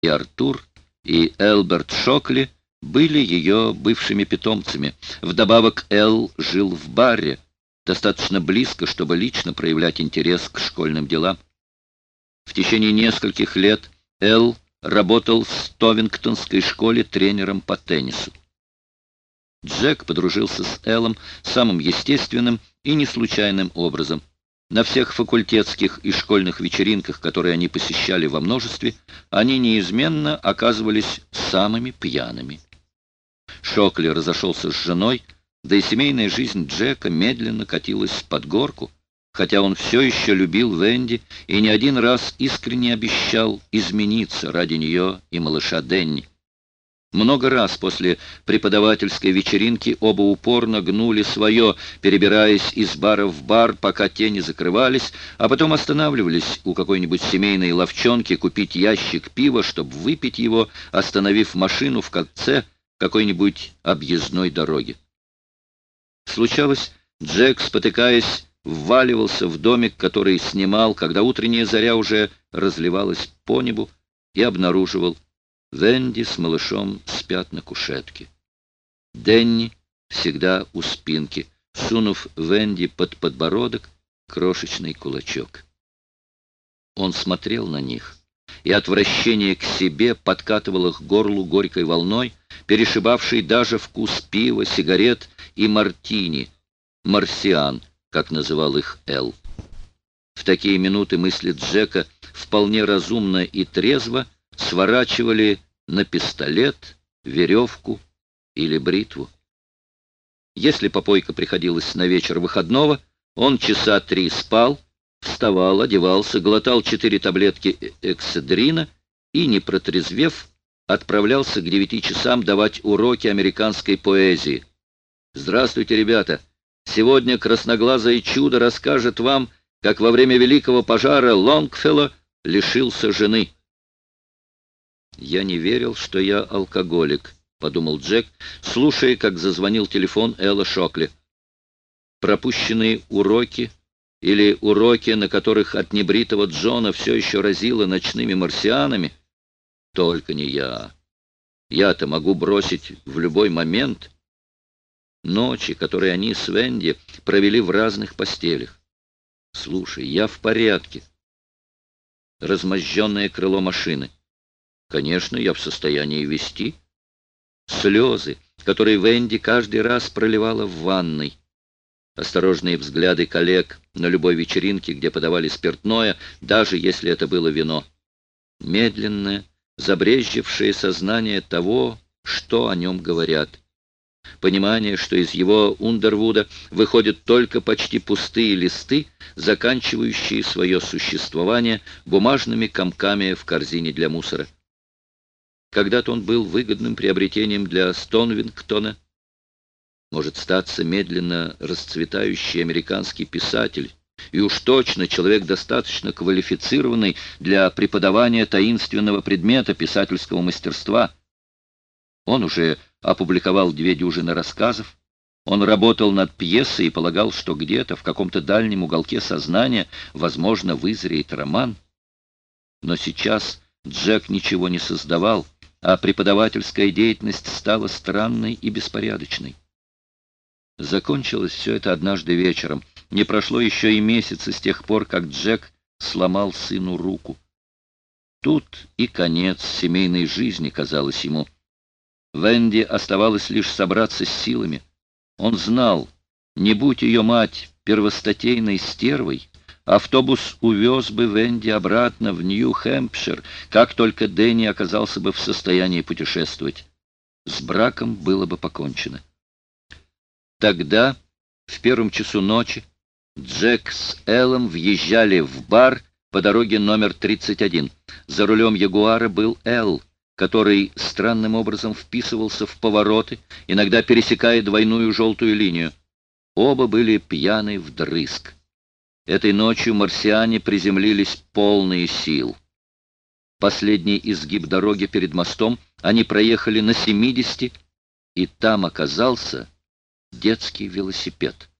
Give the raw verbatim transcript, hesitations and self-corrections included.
И Артур, и Элберт Шокли были ее бывшими питомцами. Вдобавок Эл жил в баре, достаточно близко, чтобы лично проявлять интерес к школьным делам. В течение нескольких лет Эл работал в Стовингтонской школе тренером по теннису. Джек подружился с Эллом самым естественным и неслучайным образом. На всех факультетских и школьных вечеринках, которые они посещали во множестве, они неизменно оказывались самыми пьяными. Шокли разошелся с женой, да и семейная жизнь Джека медленно катилась под горку, хотя он все еще любил Венди и не один раз искренне обещал измениться ради нее и малыша Денни. Много раз после преподавательской вечеринки оба упорно гнули свое, перебираясь из бара в бар, пока те не закрывались, а потом останавливались у какой-нибудь семейной лавчонки купить ящик пива, чтобы выпить его, остановив машину в конце какой-нибудь объездной дороги. Случалось, Джек, спотыкаясь, вваливался в домик, который снимал, когда утренняя заря уже разливалась по небу, и обнаруживал: Венди с малышом спят на кушетке. Денни всегда у спинки, сунув Венди под подбородок крошечный кулачок. Он смотрел на них, и отвращение к себе подкатывало к горлу горькой волной, перешибавшей даже вкус пива, сигарет и мартини, марсиан, как называл их Эл. В такие минуты мысли Джека вполне разумно и трезво сворачивали на пистолет, веревку или бритву. Если попойка приходилась на вечер выходного, он часа три спал, вставал, одевался, глотал четыре таблетки экседрина и, не протрезвев, отправлялся к девяти часам давать уроки американской поэзии. «Здравствуйте, ребята! Сегодня красноглазое чудо расскажет вам, как во время Великого пожара Лонгфелло лишился жены». «Я не верил, что я алкоголик», — подумал Джек, слушая, как зазвонил телефон Элла Шокли. Пропущенные уроки или уроки, на которых от небритого Джона все еще разило ночными марсианами? Только не я. Я-то могу бросить в любой момент. Ночи, которые они с Венди провели в разных постелях. Слушай, я в порядке. Размозженное крыло машины. Конечно, я в состоянии вести. Слезы, которые Венди каждый раз проливала в ванной. Осторожные взгляды коллег на любой вечеринке, где подавали спиртное, даже если это было вино. Медленное, забрезжившее сознание того, что о нем говорят. Понимание, что из его Ундервуда выходят только почти пустые листы, заканчивающие свое существование бумажными комками в корзине для мусора. Когда-то он был выгодным приобретением для Стонвингтона. Может статься медленно расцветающий американский писатель, и уж точно человек достаточно квалифицированный для преподавания таинственного предмета писательского мастерства. Он уже опубликовал две дюжины рассказов. Он работал над пьесой и полагал, что где-то в каком-то дальнем уголке сознания, возможно, вызреет роман. Но сейчас Джек ничего не создавал, а преподавательская деятельность стала странной и беспорядочной. Закончилось все это однажды вечером. Не прошло еще и месяца с тех пор, как Джек сломал сыну руку. Тут и конец семейной жизни, казалось ему. Венди оставалось лишь собраться с силами. Он знал, не будь ее мать первостатейной стервой, автобус увез бы Венди обратно в Нью-Хэмпшир, как только Дэнни оказался бы в состоянии путешествовать. С браком было бы покончено. Тогда, в первом часу ночи, Джек с Эллом въезжали в бар по дороге номер тридцать один. За рулем Ягуара был Эл, который странным образом вписывался в повороты, иногда пересекая двойную желтую линию. Оба были пьяны вдрызг. Этой ночью марсиане приземлились полные сил. Последний изгиб дороги перед мостом они проехали на семидесяти, и там оказался детский велосипед.